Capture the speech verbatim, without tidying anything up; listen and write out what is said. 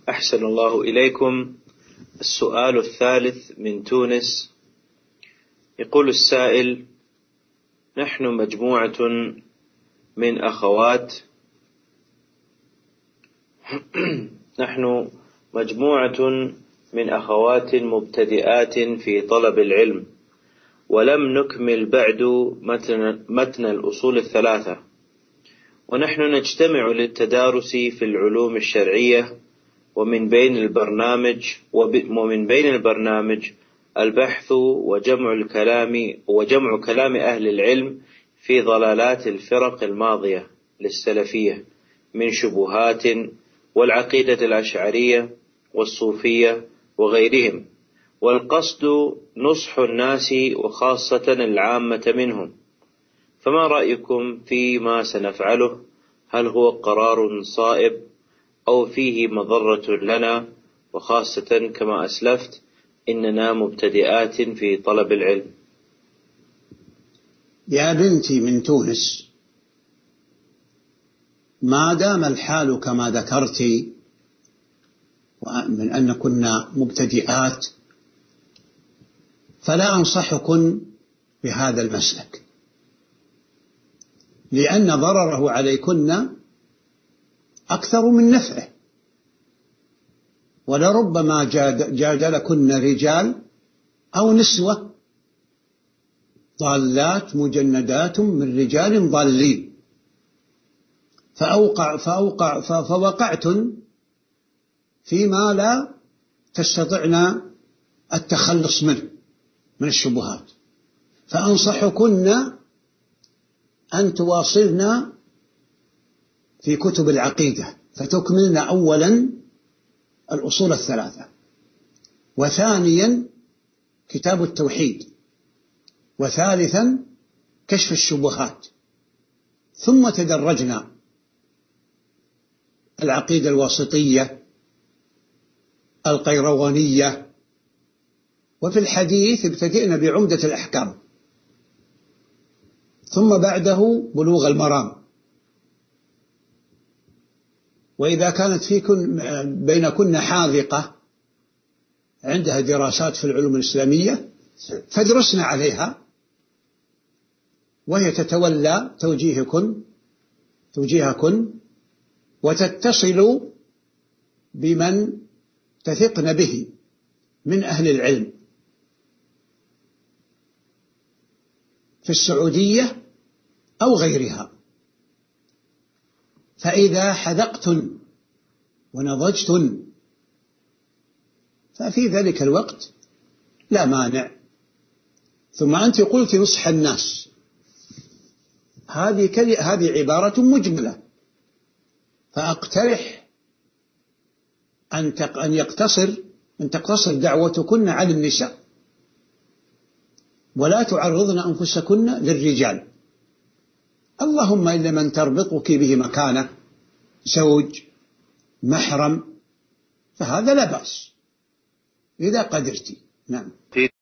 أحسن الله إليكم. السؤال الثالث من تونس. يقول السائل: نحن مجموعة من أخوات نحن مجموعة من أخوات مبتدئات في طلب العلم، ولم نكمل بعد متن, متن الأصول الثلاثة، ونحن نجتمع للتدارس في العلوم الشرعية، ومن بين البرنامج ومن بين البرنامج البحث وجمع الكلام وجمع كلام أهل العلم في ضلالات الفرق الماضية للسلفية من شبهات والعقيدة الأشعرية والصوفية وغيرهم، والقصد نصح الناس وخاصة العامة منهم. فما رأيكم فيما سنفعله؟ هل هو قرار صائب أو فيه مضرة لنا؟ وخاصة كما أسلفت إننا مبتدئات في طلب العلم. يا بنتي من تونس، ما دام الحال كما ذكرت من أن كنا مبتدئات، فلا أنصحكن بهذا المسلك، لأن ضرره عليكن أكثر من نفعه، ولربما جادلكن رجال أو نسوة ضالات مجندات من رجال ضالين، فأوقع فأوقع فوقعتن فيما لا تستطعن التخلص منه من الشبهات. فأنصحكن أن تواصلن في كتب العقيدة، فتكملن أولا الأصول الثلاثة، وثانيا كتاب التوحيد، وثالثا كشف الشبهات، ثم تدرجنا العقيدة الواسطية، القيروانية، وفي الحديث ابتدئنا بعمدة الأحكام، ثم بعده بلوغ المرام. وإذا كانت فيكن بينكن حاذقة عندها دراسات في العلوم الإسلامية فادرسن عليها، وهي تتولى توجيهكن توجيهكن وتتصل بمن تثقن به من أهل العلم في السعودية أو غيرها. فإذا حذقتن ونضجتن ففي ذلك الوقت لا مانع. ثم أنت قلت نصح الناس، هذه هذه عبارة مجملة، فأقترح أن أن يقتصر أن تقتصر دعوتكن على النساء، ولا تعرضن أنفسكن للرجال، اللهم إلا من تربطك به مكانة، زوج، محرم، فهذا لا بأس إذا قدرت. نعم.